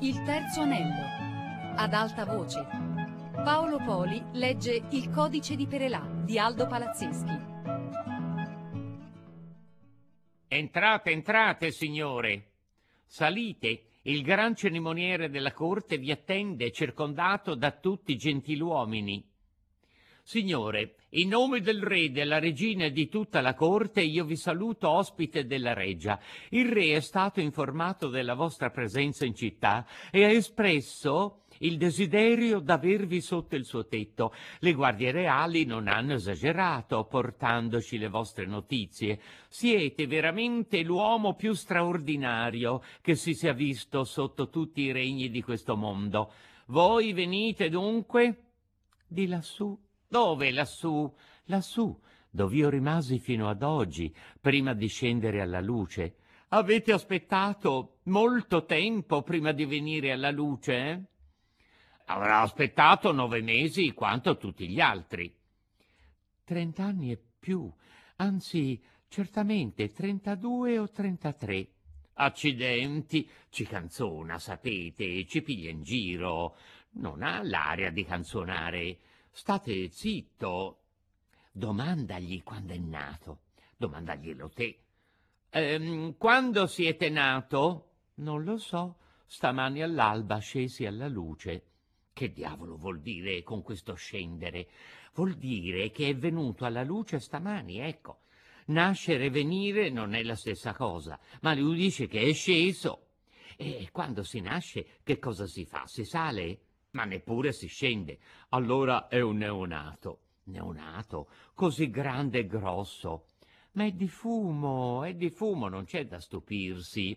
Il terzo anello. Ad alta voce. Paolo Poli legge Il codice di Perelà di Aldo Palazzeschi. Entrate, entrate, signore. Salite, il gran cerimoniere della corte vi attende, circondato da tutti i gentiluomini. Signore, in nome del re, della regina e di tutta la corte, io vi saluto ospite della reggia. Il re è stato informato della vostra presenza in città e ha espresso il desiderio d'avervi sotto il suo tetto. Le guardie reali non hanno esagerato portandoci le vostre notizie. Siete veramente l'uomo più straordinario che si sia visto sotto tutti i regni di questo mondo. Voi venite dunque di lassù. Dove lassù? Lassù, dove io rimasi fino ad oggi, prima di scendere alla luce. Avete aspettato molto tempo prima di venire alla luce, eh? Avrà aspettato 9 mesi quanto tutti gli altri. 30 anni e più, anzi, certamente 32 o 33. Accidenti, ci canzona, sapete, ci piglia in giro. Non ha l'aria di canzonare. State zitto. Domandagli quando è nato. Domandaglielo te. Quando siete nato? Non lo so. Stamani all'alba scesi alla luce. Che diavolo vuol dire con questo scendere? Vuol dire che è venuto alla luce stamani, ecco. Nascere e venire non è la stessa cosa, ma lui dice che è sceso. E quando si nasce, che cosa si fa? Si sale? Ma neppure si scende. Allora è un neonato. Neonato? Così grande e grosso. Ma è di fumo, non c'è da stupirsi.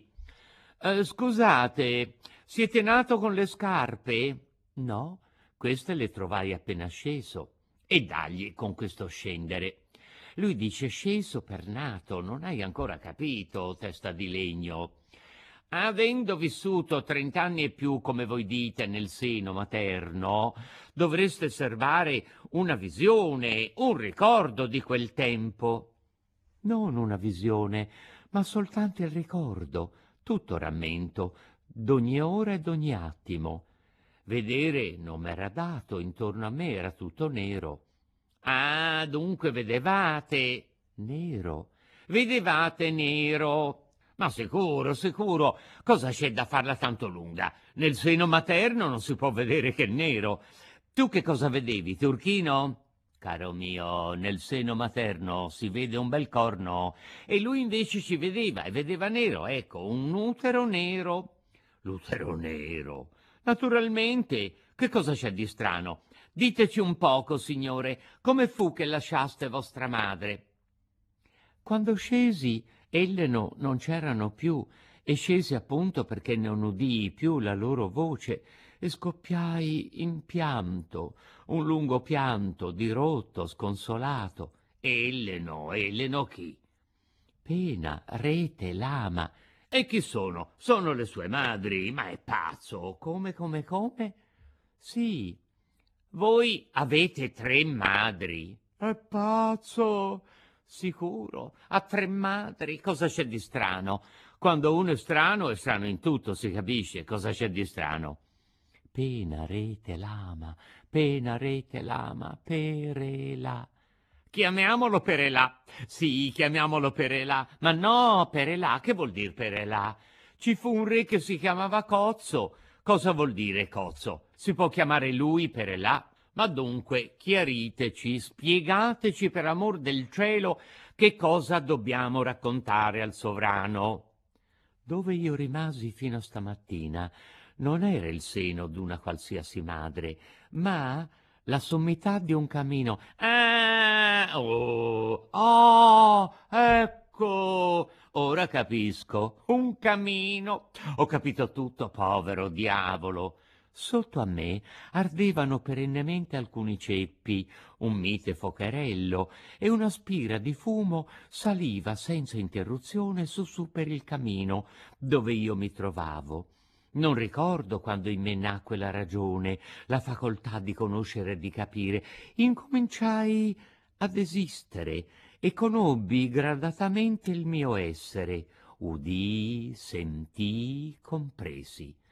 Scusate, siete nato con le scarpe? No, queste le trovai appena sceso. E dagli con questo scendere. Lui dice sceso per nato, non hai ancora capito, testa di legno. Avendo vissuto 30 anni e più, come voi dite, nel seno materno, dovreste serbare una visione, un ricordo di quel tempo. Non una visione, ma soltanto il ricordo, tutto rammento, d'ogni ora e d'ogni attimo. Vedere non m'era dato, intorno a me era tutto nero. Ah, dunque vedevate nero. Vedevate nero. Ma sicuro, sicuro, cosa c'è da farla tanto lunga? Nel seno materno non si può vedere che nero. Tu che cosa vedevi, turchino? Caro mio, nel seno materno si vede un bel corno e lui invece ci vedeva e vedeva nero, ecco, un utero nero. L'utero nero. Naturalmente, che cosa c'è di strano? Diteci un poco, signore, come fu che lasciaste vostra madre? Quando scesi, Elleno non c'erano più, e scesi appunto perché non udii più la loro voce, e scoppiai in pianto, un lungo pianto, dirotto, sconsolato. Elleno, Elleno chi? Pena, Rete, Lama. E chi sono? Sono le sue madri, ma è pazzo. Come, come, come? Sì. Voi avete 3 madri? È pazzo! Sicuro, ha 3 madri, cosa c'è di strano? Quando uno è strano in tutto, si capisce cosa c'è di strano. Pena, Rete, Lama, Pena, Rete, Lama, Perela. Chiamiamolo Perelà. Sì, chiamiamolo Perelà. Ma no, Perelà, che vuol dire Perelà? Ci fu un re che si chiamava Cozzo. Cosa vuol dire Cozzo? Si può chiamare lui Perelà? Ma dunque, chiariteci, spiegateci per amor del cielo che cosa dobbiamo raccontare al sovrano. Dove io rimasi fino a stamattina non era il seno d'una qualsiasi madre, ma la sommità di un camino. Ah, oh, oh, ecco, ora capisco. Un camino. Ho capito tutto, povero diavolo. Sotto a me ardevano perennemente alcuni ceppi, un mite focherello e una spira di fumo saliva senza interruzione su per il camino dove io mi trovavo. Non ricordo quando in me nacque la ragione, la facoltà di conoscere e di capire. Incominciai ad esistere e conobbi gradatamente il mio essere. Udii, sentii, compresi.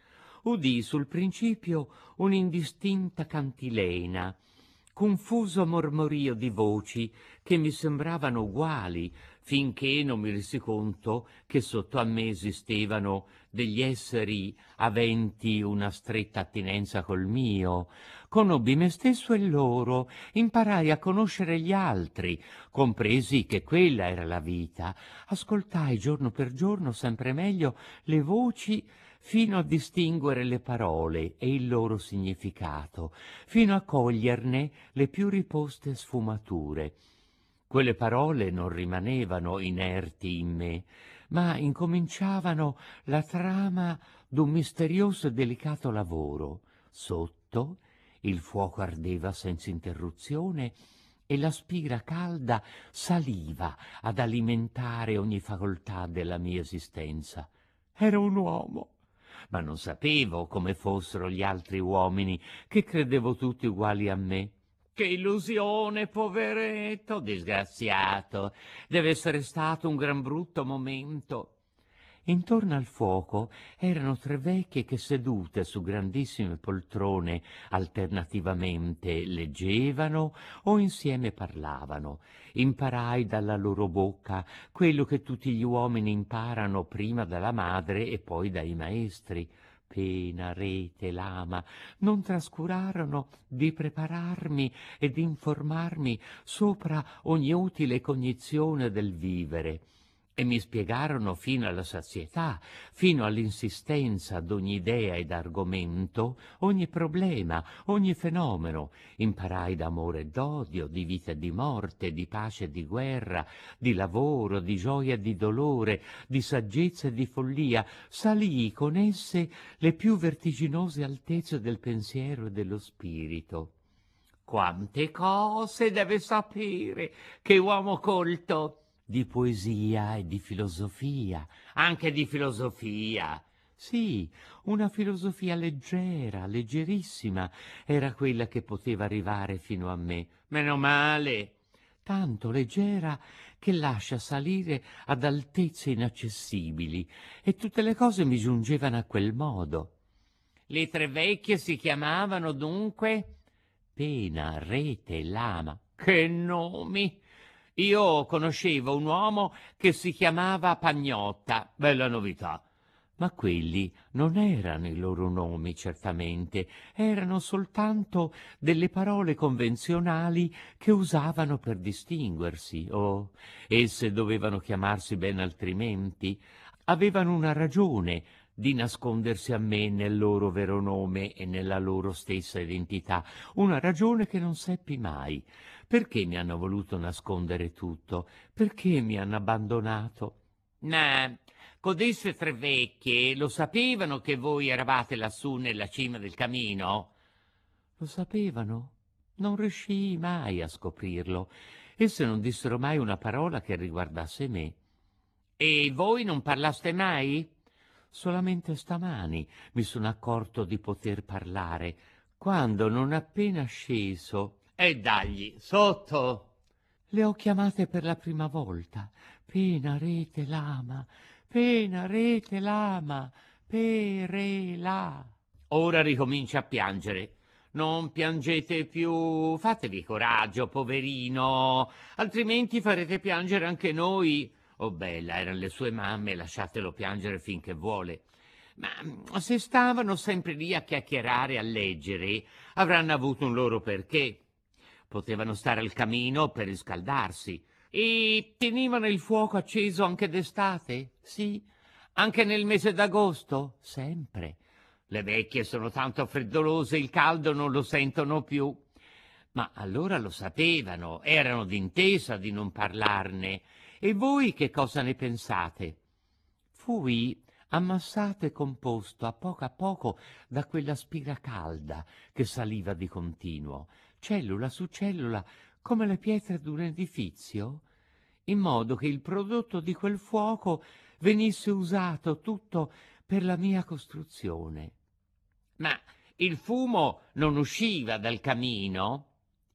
udii sul principio un'indistinta cantilena, confuso mormorio di voci che mi sembravano uguali, finché non mi resi conto che sotto a me esistevano degli esseri aventi una stretta attinenza col mio. Conobbi me stesso e loro, imparai a conoscere gli altri, compresi che quella era la vita, ascoltai giorno per giorno sempre meglio le voci fino a distinguere le parole e il loro significato, fino a coglierne le più riposte sfumature. Quelle parole non rimanevano inerti in me, ma incominciavano la trama d'un misterioso e delicato lavoro. Sotto il fuoco ardeva senza interruzione e la spira calda saliva ad alimentare ogni facoltà della mia esistenza. Ero un uomo, ma non sapevo come fossero gli altri uomini, che credevo tutti uguali a me. Che illusione, poveretto, disgraziato. Deve essere stato un gran brutto momento. Intorno al fuoco erano 3 vecchie che, sedute su grandissime poltrone, alternativamente leggevano o insieme parlavano. Imparai dalla loro bocca quello che tutti gli uomini imparano prima dalla madre e poi dai maestri. Pena, rete, lama, non trascurarono di prepararmi e di informarmi sopra ogni utile cognizione del vivere, e mi spiegarono fino alla sazietà, fino all'insistenza d'ogni idea ed argomento, ogni problema, ogni fenomeno. Imparai d'amore e d'odio, di vita e di morte, di pace e di guerra, di lavoro, di gioia e di dolore, di saggezza e di follia. Salii con esse le più vertiginose altezze del pensiero e dello spirito. Quante cose deve sapere, che uomo colto! Di poesia e di filosofia, anche di filosofia. Sì, una filosofia leggera, leggerissima, era quella che poteva arrivare fino a me. Meno male. Tanto leggera che lascia salire ad altezze inaccessibili, e tutte le cose mi giungevano a quel modo. Le 3 vecchie si chiamavano dunque Pena, Rete e Lama. Che nomi! Io conoscevo un uomo che si chiamava Pagnotta, bella novità. Ma quelli non erano i loro nomi, certamente, erano soltanto delle parole convenzionali che usavano per distinguersi. Oh, esse dovevano chiamarsi ben altrimenti. Avevano una ragione di nascondersi a me nel loro vero nome e nella loro stessa identità, una ragione che non seppi mai. Perché mi hanno voluto nascondere tutto? Perché mi hanno abbandonato? Codeste 3 vecchie lo sapevano che voi eravate lassù nella cima del camino? Lo sapevano? Non riuscii mai a scoprirlo. Esse non dissero mai una parola che riguardasse me. E voi non parlaste mai? Solamente stamani mi sono accorto di poter parlare, quando non appena sceso. E dagli, sotto! Le ho chiamate per la prima volta. Pena, rete, lama, pena, rete, lama, perela. Ora ricomincia a piangere. Non piangete più, fatevi coraggio, poverino, altrimenti farete piangere anche noi. Oh bella, erano le sue mamme, lasciatelo piangere finché vuole. Ma se stavano sempre lì a chiacchierare, a leggere, avranno avuto un loro perché. Potevano stare al camino per riscaldarsi. E tenevano il fuoco acceso anche d'estate? Sì. Anche nel mese d'agosto? Sempre. Le vecchie sono tanto freddolose, il caldo non lo sentono più. Ma allora lo sapevano, erano d'intesa di non parlarne. E voi che cosa ne pensate? Fui ammassato e composto a poco da quella spira calda che saliva di continuo, cellula su cellula, come le pietre d'un edifizio, in modo che il prodotto di quel fuoco venisse usato tutto per la mia costruzione. Ma il fumo non usciva dal camino?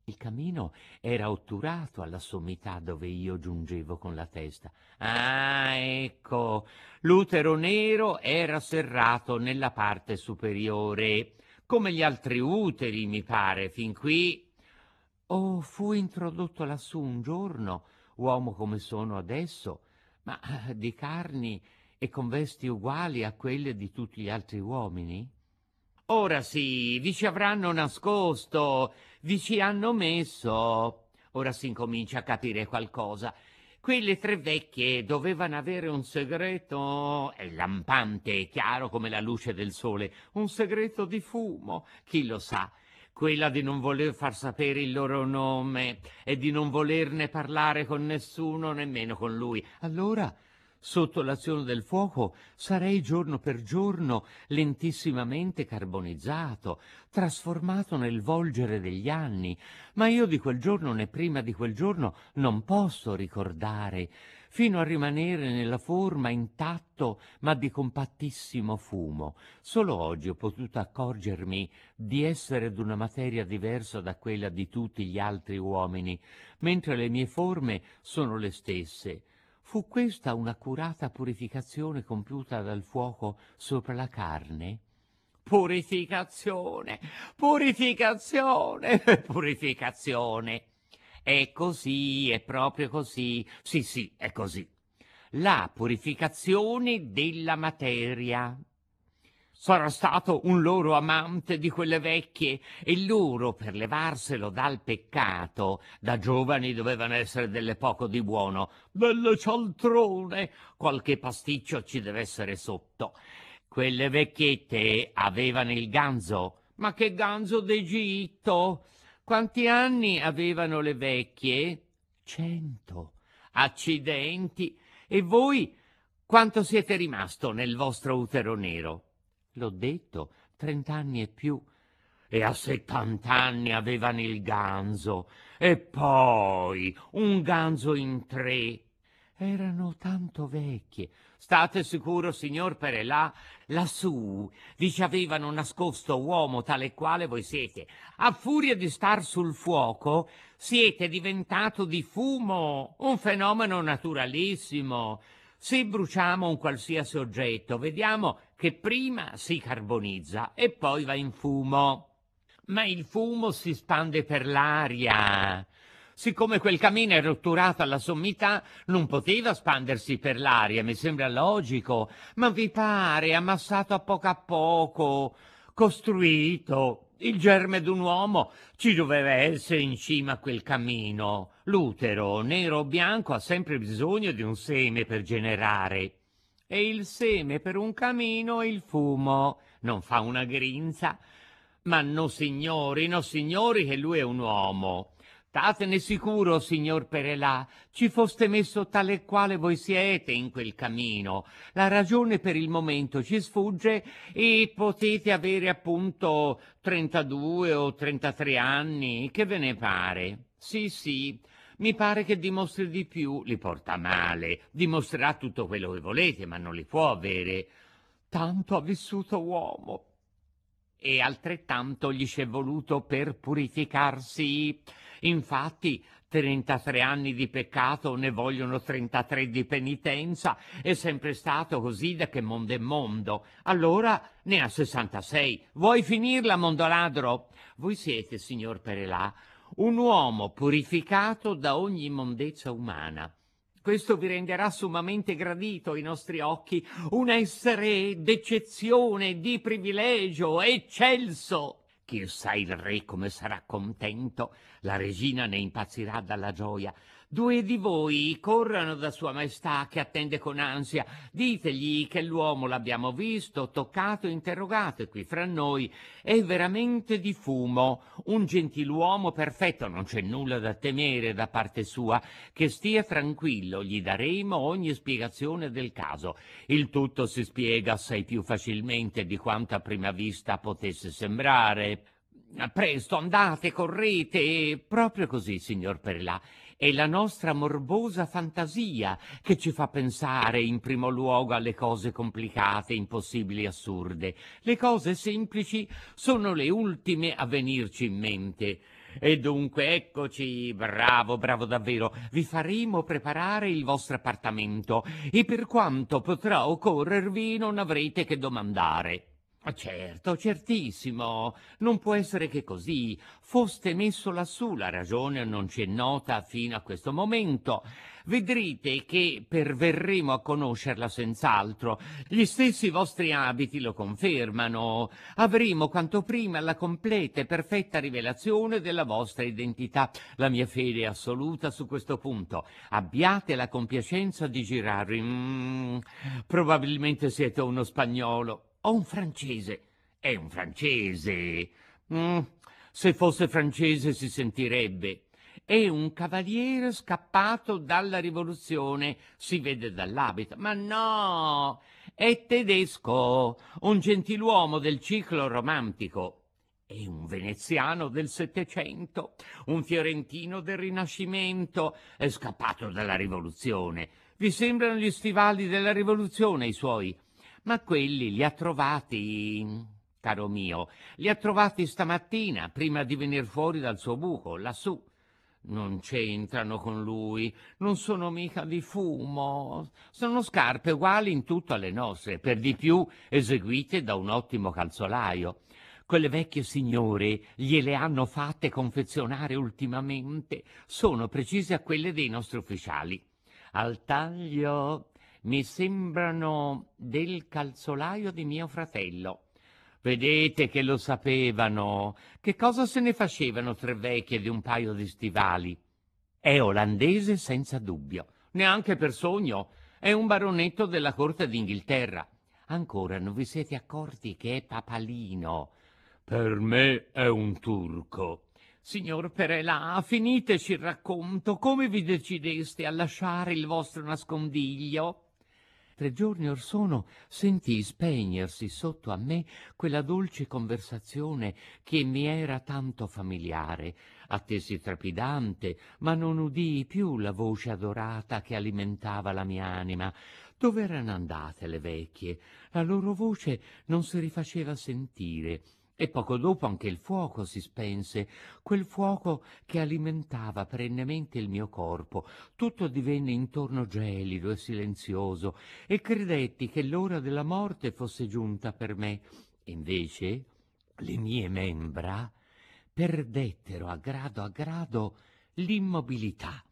Il camino era otturato alla sommità dove io giungevo con la testa. Ah, ecco, l'utero nero era serrato nella parte superiore, come gli altri uteri, mi pare, fin qui. Oh, fu introdotto lassù un giorno, uomo come sono adesso, ma di carni e con vesti uguali a quelle di tutti gli altri uomini? Ora sì, vi ci avranno nascosto, vi ci hanno messo. Ora si incomincia a capire qualcosa. Quelle tre vecchie dovevano avere un segreto lampante, chiaro come la luce del sole, un segreto di fumo, chi lo sa. Quella di non voler far sapere il loro nome e di non volerne parlare con nessuno, nemmeno con lui. Allora, sotto l'azione del fuoco, sarei giorno per giorno lentissimamente carbonizzato, trasformato nel volgere degli anni, ma io di quel giorno né prima di quel giorno non posso ricordare, fino a rimanere nella forma intatto ma di compattissimo fumo. Solo oggi ho potuto accorgermi di essere d'una materia diversa da quella di tutti gli altri uomini, mentre le mie forme sono le stesse. Fu questa un'accurata purificazione compiuta dal fuoco sopra la carne? Purificazione, purificazione, purificazione. È così, è proprio così. Sì, sì, è così. La purificazione della materia. Sarà stato un loro amante di quelle vecchie e loro, per levarselo dal peccato, da giovani dovevano essere delle poco di buono, delle cialtrone, qualche pasticcio ci deve essere sotto. Quelle vecchiette avevano il ganzo, ma che ganzo d'Egitto! Quanti anni avevano le vecchie? 100. Accidenti! E voi quanto siete rimasto nel vostro utero nero? L'ho detto, 30 anni e più. E a 70 anni avevano il ganzo. E poi un ganzo in 3. Erano tanto vecchie. State sicuro, signor Perelà, lassù vi ci avevano nascosto uomo tale e quale voi siete. A furia di star sul fuoco siete diventato di fumo, un fenomeno naturalissimo. Se bruciamo un qualsiasi oggetto, vediamo che prima si carbonizza e poi va in fumo. Ma il fumo si spande per l'aria. Siccome quel camino è rotturato alla sommità, non poteva spandersi per l'aria, mi sembra logico. Ma vi pare, ammassato a poco, costruito. Il germe d'un uomo ci doveva essere in cima a quel cammino. L'utero, nero o bianco, ha sempre bisogno di un seme per generare. E il seme per un camino è il fumo. Non fa una grinza. Ma no signori, che lui è un uomo. Statene sicuro, signor Perelà, ci foste messo tale e quale voi siete in quel cammino. La ragione per il momento ci sfugge e potete avere appunto 32 o 33 anni, che ve ne pare? Sì, mi pare che dimostri di più, li porta male, dimostrerà tutto quello che volete, ma non li può avere. Tanto ha vissuto uomo. E altrettanto gli c'è voluto per purificarsi. Infatti 33 anni di peccato ne vogliono 33 di penitenza, è sempre stato così da che mondo è mondo. Allora ne ha 66. Vuoi finirla, mondoladro? Voi siete, signor Perelà, un uomo purificato da ogni immondezza umana. Questo vi renderà sommamente gradito ai nostri occhi, un essere d'eccezione, di privilegio, eccelso. Chissà il re come sarà contento, la regina ne impazzirà dalla gioia. 2 di voi corrano da Sua Maestà che attende con ansia, ditegli che l'uomo l'abbiamo visto, toccato e interrogato, e qui fra noi è veramente di fumo, un gentiluomo perfetto, non c'è nulla da temere da parte sua, che stia tranquillo, gli daremo ogni spiegazione del caso. Il tutto si spiega assai più facilmente di quanto a prima vista potesse sembrare. Presto, andate, correte, proprio così, signor Perelà. È la nostra morbosa fantasia che ci fa pensare in primo luogo alle cose complicate, impossibili, assurde. Le cose semplici sono le ultime a venirci in mente. E dunque eccoci, bravo, bravo davvero, vi faremo preparare il vostro appartamento e per quanto potrà occorrervi non avrete che domandare. Certo, certissimo, non può essere che così. Foste messo lassù, la ragione non ci è nota fino a questo momento. Vedrete che perverremo a conoscerla senz'altro. Gli stessi vostri abiti lo confermano. Avremo quanto prima la completa e perfetta rivelazione della vostra identità. La mia fede è assoluta su questo punto. Abbiate la compiacenza di girarvi. Probabilmente siete uno spagnolo o un francese. È un francese. Mm, Se fosse francese si sentirebbe. È un cavaliere scappato dalla rivoluzione, si vede dall'abito. Ma no, è tedesco, un gentiluomo del ciclo romantico. È un veneziano del Settecento, un fiorentino del Rinascimento, è scappato dalla rivoluzione. Vi sembrano gli stivali della rivoluzione i suoi? Ma quelli li ha trovati, caro mio, li ha trovati stamattina, prima di venir fuori dal suo buco, lassù. Non c'entrano con lui, non sono mica di fumo, sono scarpe uguali in tutto alle nostre, per di più eseguite da un ottimo calzolaio. Quelle vecchie signore gliele hanno fatte confezionare ultimamente, sono precise a quelle dei nostri ufficiali. Al taglio mi sembrano del calzolaio di mio fratello. Vedete che lo sapevano. Che cosa se ne facevano tre vecchie di un paio di stivali? È olandese senza dubbio, neanche per sogno. È un baronetto della corte d'Inghilterra. Ancora non vi siete accorti che è papalino? Per me è un turco. Signor Perelà, finiteci il racconto. Come vi decideste a lasciare il vostro nascondiglio? 3 giorni or sono sentii spegnersi sotto a me quella dolce conversazione che mi era tanto familiare. Attesi trepidante, ma non udii più la voce adorata che alimentava la mia anima. Dove erano andate le vecchie? La loro voce non si rifaceva sentire. E poco dopo anche il fuoco si spense, quel fuoco che alimentava perennemente il mio corpo. Tutto divenne intorno gelido e silenzioso, e credetti che l'ora della morte fosse giunta per me. Invece le mie membra perdettero a grado l'immobilità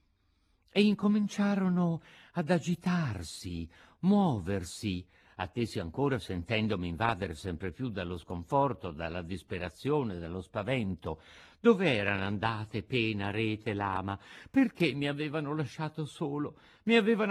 e incominciarono ad agitarsi, muoversi, attesi ancora sentendomi invadere sempre più dallo sconforto, dalla disperazione, dallo spavento. Dove erano andate pena, rete, lama? Perché mi avevano lasciato solo? Mi avevano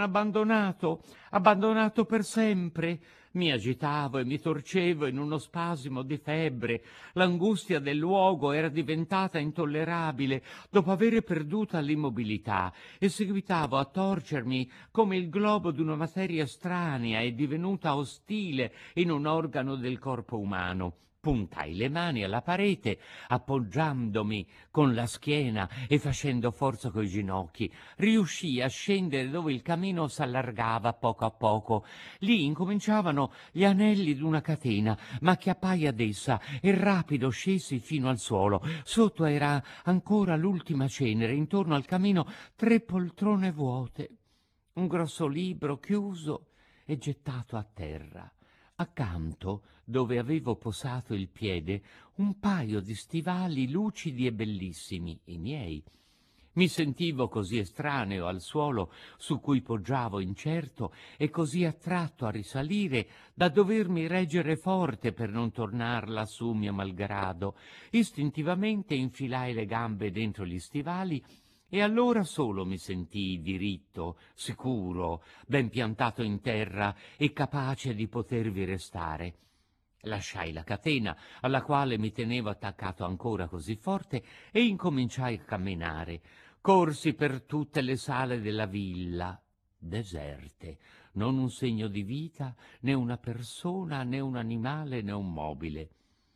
abbandonato per sempre. Mi agitavo e mi torcevo in uno spasimo di febbre. L'angustia del luogo era diventata intollerabile dopo avere perduta l'immobilità, e seguitavo a torcermi come il globo d'una materia estranea e divenuta ostile in un organo del corpo umano. Puntai le mani alla parete, appoggiandomi con la schiena e facendo forza coi ginocchi. Riuscii a scendere dove il camino s'allargava poco a poco. Lì incominciavano gli anelli d'una catena, m'acchiappai ad essa e rapido scesi fino al suolo. Sotto era ancora l'ultima cenere, intorno al camino 3 poltrone vuote, un grosso libro chiuso e gettato a terra. Accanto, dove avevo posato il piede, un paio di stivali lucidi e bellissimi, i miei. Mi sentivo così estraneo al suolo su cui poggiavo incerto e così attratto a risalire da dovermi reggere forte per non tornar lassù mio malgrado. Istintivamente infilai le gambe dentro gli stivali e allora solo mi sentii diritto, sicuro, ben piantato in terra e capace di potervi restare. Lasciai la catena, alla quale mi tenevo attaccato ancora così forte, e incominciai a camminare. Corsi per tutte le sale della villa, deserte, non un segno di vita, né una persona, né un animale, né un mobile.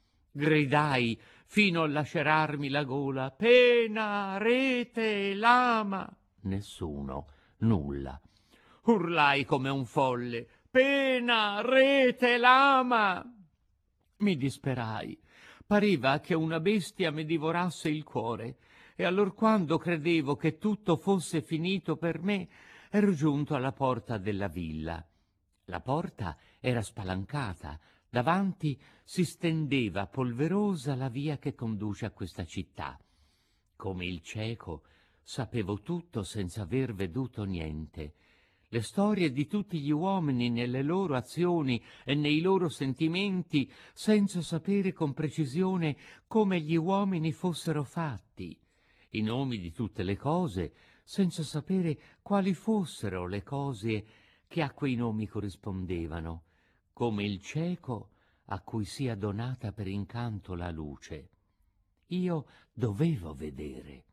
Gridai fino a lacerarmi la gola: pena, rete, lama. Nessuno, nulla. Urlai come un folle: pena, rete, lama. Mi disperai. Pareva che una bestia mi divorasse il cuore, e allorquando credevo che tutto fosse finito per me, ero giunto alla porta della villa. La porta era spalancata, davanti si stendeva polverosa la via che conduce a questa città. Come il cieco, sapevo tutto senza aver veduto niente. Le storie di tutti gli uomini nelle loro azioni e nei loro sentimenti, senza sapere con precisione come gli uomini fossero fatti. I nomi di tutte le cose, senza sapere quali fossero le cose che a quei nomi corrispondevano, come il cieco a cui sia donata per incanto la luce. Io dovevo vedere.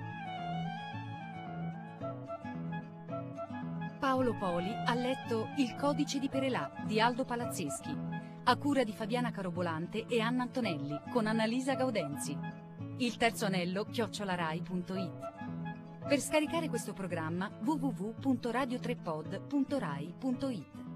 Paolo Poli ha letto Il codice di Perelà di Aldo Palazzeschi, a cura di Fabiana Carobolante e Anna Antonelli, con Annalisa Gaudenzi. Il terzo anello @rai.it. Per scaricare questo programma www.radiotrepod.rai.it.